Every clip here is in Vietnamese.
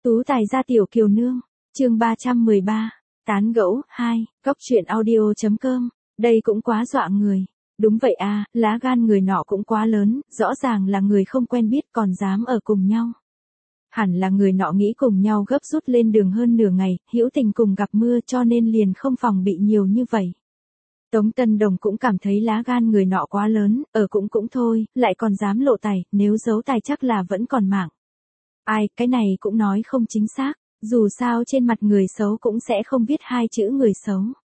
Tú tài gia tiểu kiều nương, chương 313, tán gẫu, 2, góc truyện audio.com, đây cũng quá dọa người. Đúng vậy à, lá gan người nọ cũng quá lớn, rõ ràng là người không quen biết còn dám ở cùng nhau. Hẳn là người nọ nghĩ cùng nhau gấp rút lên đường hơn nửa ngày, hữu tình cùng gặp mưa cho nên liền không phòng bị nhiều như vậy. Tống Tân Đồng cũng cảm thấy lá gan người nọ quá lớn, ở cũng thôi, lại còn dám lộ tài, nếu giấu tài chắc là vẫn còn mạng. Ai, cái này cũng nói không chính xác, dù sao trên mặt người xấu cũng sẽ không viết hai chữ người xấu.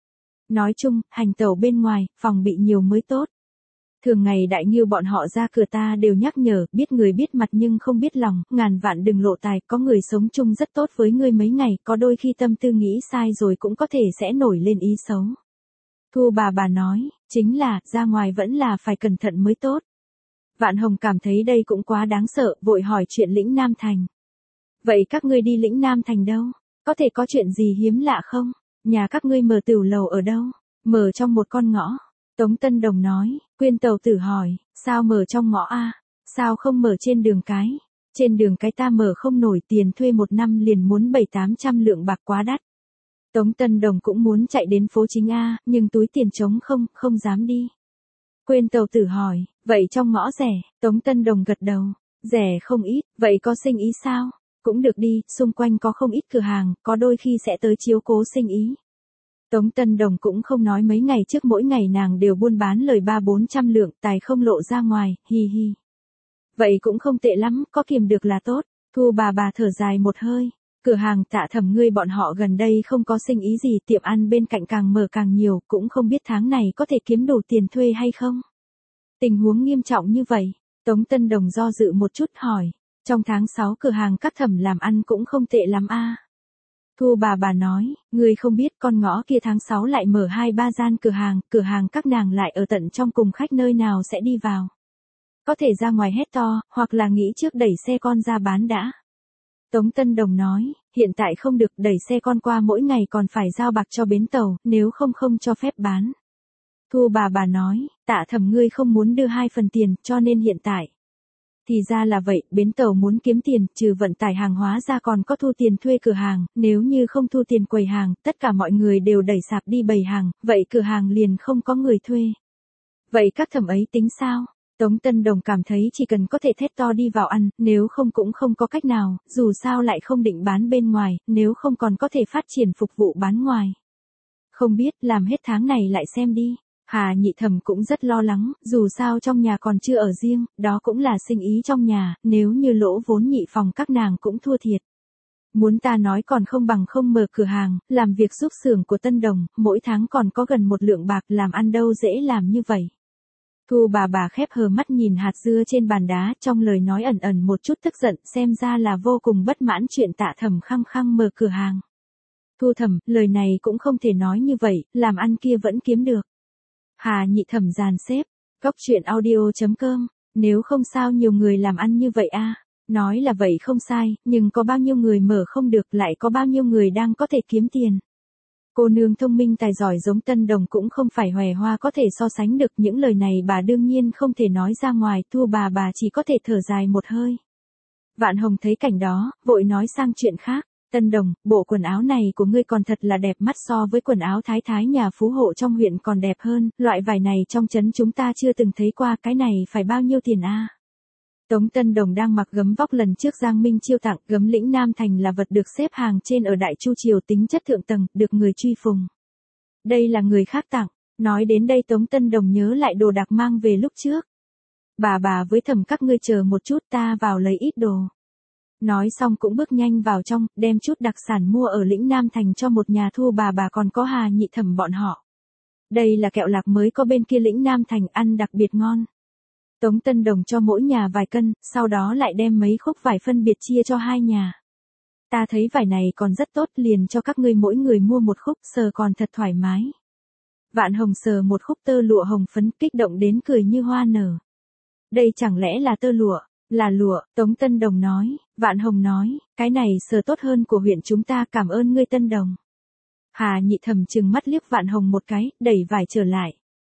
Nói chung, hành tẩu bên ngoài, phòng bị nhiều mới tốt. Thường ngày đại nghiêu bọn họ ra cửa ta đều nhắc nhở, biết người biết mặt nhưng không biết lòng, ngàn vạn đừng lộ tài, có người sống chung rất tốt với ngươi mấy ngày, có đôi khi tâm tư nghĩ sai rồi cũng có thể sẽ nổi lên ý xấu. Thu bà nói, chính là, ra ngoài vẫn là phải cẩn thận mới tốt. Vạn Hồng cảm thấy đây cũng quá đáng sợ, vội hỏi chuyện lĩnh Nam Thành. Vậy các ngươi đi lĩnh Nam Thành đâu? Có thể có chuyện gì hiếm lạ không? Nhà các ngươi mở tửu lầu ở đâu? Mở trong một con ngõ. Tống Tân Đồng nói, Quyên Tàu Tử hỏi, sao mở trong ngõ a? Sao không mở trên đường cái? Trên đường cái ta mở không nổi, tiền thuê một năm liền muốn 700-800 lượng bạc quá đắt. Tống Tân Đồng cũng muốn chạy đến phố chính A, nhưng túi tiền trống không dám đi. Quyên Tàu Tử hỏi, vậy trong ngõ rẻ? Tống Tân Đồng gật đầu, rẻ không ít, vậy có sinh ý sao? Cũng được đi, xung quanh có không ít cửa hàng, có đôi khi sẽ tới chiếu cố sinh ý. Tống Tân Đồng cũng không nói mấy ngày trước mỗi ngày nàng đều buôn bán lời 300-400 lượng, tài không lộ ra ngoài, hi hi. Vậy cũng không tệ lắm, có kiềm được là tốt. Thu bà thở dài một hơi. Cửa hàng Tạ Thẩm ngươi bọn họ gần đây không có sinh ý gì, tiệm ăn bên cạnh càng mở càng nhiều, cũng không biết tháng này có thể kiếm đủ tiền thuê hay không. Tình huống nghiêm trọng như vậy, Tống Tân Đồng do dự một chút hỏi, trong tháng 6 cửa hàng các thẩm làm ăn cũng không tệ lắm a. Thu bà nói, ngươi không biết con ngõ kia tháng 6 lại mở 2-3 gian cửa hàng các nàng lại ở tận trong cùng khách nơi nào sẽ đi vào. Có thể ra ngoài hét to, hoặc là nghĩ trước đẩy xe con ra bán đã. Tống Tân Đồng nói, hiện tại không được, đẩy xe con qua mỗi ngày còn phải giao bạc cho bến tàu, nếu không cho phép bán. Thu bà nói, Tạ Thẩm ngươi không muốn đưa 2 phần tiền, cho nên hiện tại. Thì ra là vậy, bến tàu muốn kiếm tiền, trừ vận tải hàng hóa ra còn có thu tiền thuê cửa hàng, nếu như không thu tiền quầy hàng, tất cả mọi người đều đẩy sạp đi bày hàng, vậy cửa hàng liền không có người thuê. Vậy các thẩm ấy tính sao? Tống Tân Đồng cảm thấy chỉ cần có thể thét to đi vào ăn, nếu không cũng không có cách nào, dù sao lại không định bán bên ngoài, nếu không còn có thể phát triển phục vụ bán ngoài. Không biết, làm hết tháng này lại xem đi. Hà Nhị Thẩm cũng rất lo lắng, dù sao trong nhà còn chưa ở riêng, đó cũng là sinh ý trong nhà, nếu như lỗ vốn nhị phòng các nàng cũng thua thiệt. Muốn ta nói còn không bằng không mở cửa hàng, làm việc giúp xưởng của Tân Đồng, mỗi tháng còn có gần 1 lượng bạc, làm ăn đâu dễ làm như vậy. Thu bà khép hờ mắt nhìn hạt dưa trên bàn đá, trong lời nói ẩn một chút tức giận, xem ra là vô cùng bất mãn chuyện Tạ Thẩm khăng mở cửa hàng. Thu Thẩm, lời này cũng không thể nói như vậy, làm ăn kia vẫn kiếm được. Hà Nhị Thẩm dàn xếp, góc truyện audio.com, nếu không sao nhiều người làm ăn như vậy a? Nói là vậy không sai, nhưng có bao nhiêu người mở không được, lại có bao nhiêu người đang có thể kiếm tiền. Cô nương thông minh tài giỏi giống Tân Đồng cũng không phải hòe hoa có thể so sánh được, những lời này bà đương nhiên không thể nói ra ngoài, Thu bà chỉ có thể thở dài một hơi. Vạn Hồng thấy cảnh đó, vội nói sang chuyện khác. Tân Đồng, bộ quần áo này của ngươi còn thật là đẹp mắt, so với quần áo thái nhà phú hộ trong huyện còn đẹp hơn, loại vải này trong trấn chúng ta chưa từng thấy qua, cái này phải bao nhiêu tiền a? Tống Tân Đồng đang mặc gấm vóc lần trước Giang Minh chiêu tặng, gấm lĩnh Nam Thành là vật được xếp hàng trên ở Đại Chu Triều, tính chất thượng tầng, được người truy phùng. Đây là người khác tặng, nói đến đây Tống Tân Đồng nhớ lại đồ đạc mang về lúc trước. Bà với Thẩm các ngươi chờ một chút, ta vào lấy ít đồ. Nói xong cũng bước nhanh vào trong, đem chút đặc sản mua ở lĩnh Nam Thành cho một nhà. Thu bà còn có Hà Nhị Thẩm bọn họ. Đây là kẹo lạc mới có bên kia lĩnh Nam Thành, ăn đặc biệt ngon. Tống Tân Đồng cho mỗi nhà vài cân, sau đó lại đem mấy khúc vải phân biệt chia cho 2 nhà. Ta thấy vải này còn rất tốt, liền cho các ngươi mỗi người mua một khúc, sờ còn thật thoải mái. Vạn Hồng sờ một khúc tơ lụa hồng phấn, kích động đến cười như hoa nở. Đây chẳng lẽ là tơ lụa? Là lụa, Tống Tân Đồng nói. Vạn Hồng nói, cái này sờ tốt hơn của huyện chúng ta, cảm ơn ngươi Tân Đồng. Hà Nhị Thẩm trừng mắt liếc Vạn Hồng một cái, đẩy vải trở lại.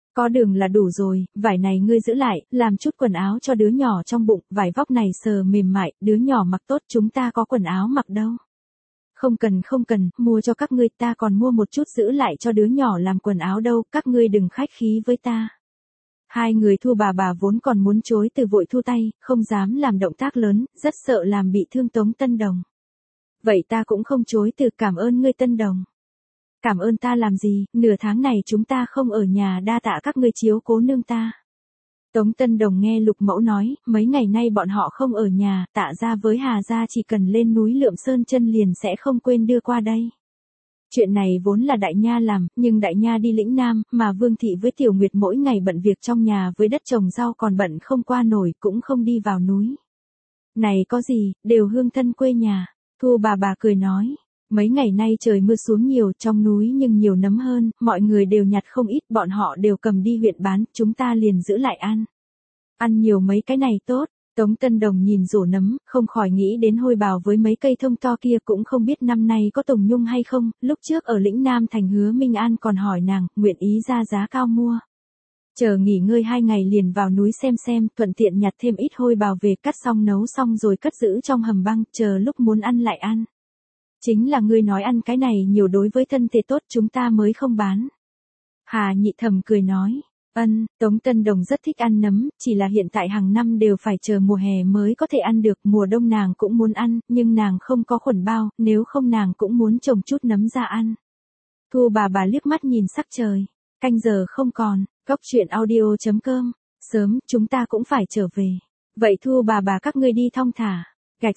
Có đường là đủ rồi, vải này ngươi giữ lại, làm chút quần áo cho đứa nhỏ trong bụng, vải vóc này sờ mềm mại, đứa nhỏ mặc tốt chúng ta có quần áo mặc đâu. Không cần, mua cho các ngươi ta còn mua một chút giữ lại cho đứa nhỏ làm quần áo đâu, các ngươi đừng khách khí với ta. Hai người Thu bà vốn còn muốn chối từ vội thu tay, không dám làm động tác lớn, rất sợ làm bị thương Tống Tân Đồng. Vậy ta cũng không chối từ, cảm ơn ngươi Tân Đồng. Cảm ơn ta làm gì, nửa tháng này chúng ta không ở nhà, đa tạ các ngươi chiếu cố nương ta. Tống Tân Đồng nghe Lục Mẫu nói, mấy ngày nay bọn họ không ở nhà, Tạ gia với Hà gia chỉ cần lên núi Lượm Sơn chân liền sẽ không quên đưa qua đây. Chuyện này vốn là Đại Nha làm, nhưng Đại Nha đi lĩnh Nam, mà Vương Thị với Tiểu Nguyệt mỗi ngày bận việc trong nhà với đất trồng rau còn bận không qua nổi, cũng không đi vào núi. Này có gì, đều hương thân quê nhà. Thu bà cười nói. Mấy ngày nay trời mưa xuống nhiều trong núi nhưng nhiều nấm hơn, mọi người đều nhặt không ít, bọn họ đều cầm đi huyện bán, chúng ta liền giữ lại ăn. Ăn nhiều mấy cái này tốt, Tống Tân Đồng nhìn rổ nấm, không khỏi nghĩ đến Hôi Bào với mấy cây thông to kia, cũng không biết năm nay có Tùng Nhung hay không, lúc trước ở lĩnh Nam Thành Hứa Minh An còn hỏi nàng, nguyện ý ra giá cao mua. Chờ nghỉ ngơi 2 ngày liền vào núi xem, thuận tiện nhặt thêm ít Hôi Bào về, cắt xong nấu xong rồi cất giữ trong hầm băng, chờ lúc muốn ăn lại ăn. Chính là ngươi nói ăn cái này nhiều đối với thân thể tốt chúng ta mới không bán. Hà Nhị Thẩm cười nói, Tống Tân Đồng rất thích ăn nấm, chỉ là hiện tại hàng năm đều phải chờ mùa hè mới có thể ăn được, mùa đông nàng cũng muốn ăn, nhưng nàng không có khuẩn bao, nếu không nàng cũng muốn trồng chút nấm ra ăn. Thu bà liếc mắt nhìn sắc trời, canh giờ không còn, cốc truyện audio.com, sớm, chúng ta cũng phải trở về. Vậy Thu bà các ngươi đi thong thả. Gạch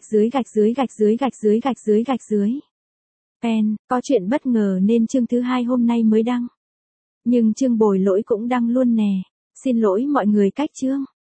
dưới. Pen, có chuyện bất ngờ nên chương thứ 2 hôm nay mới đăng. Nhưng chương bồi lỗi cũng đăng luôn nè. Xin lỗi mọi người cách chương.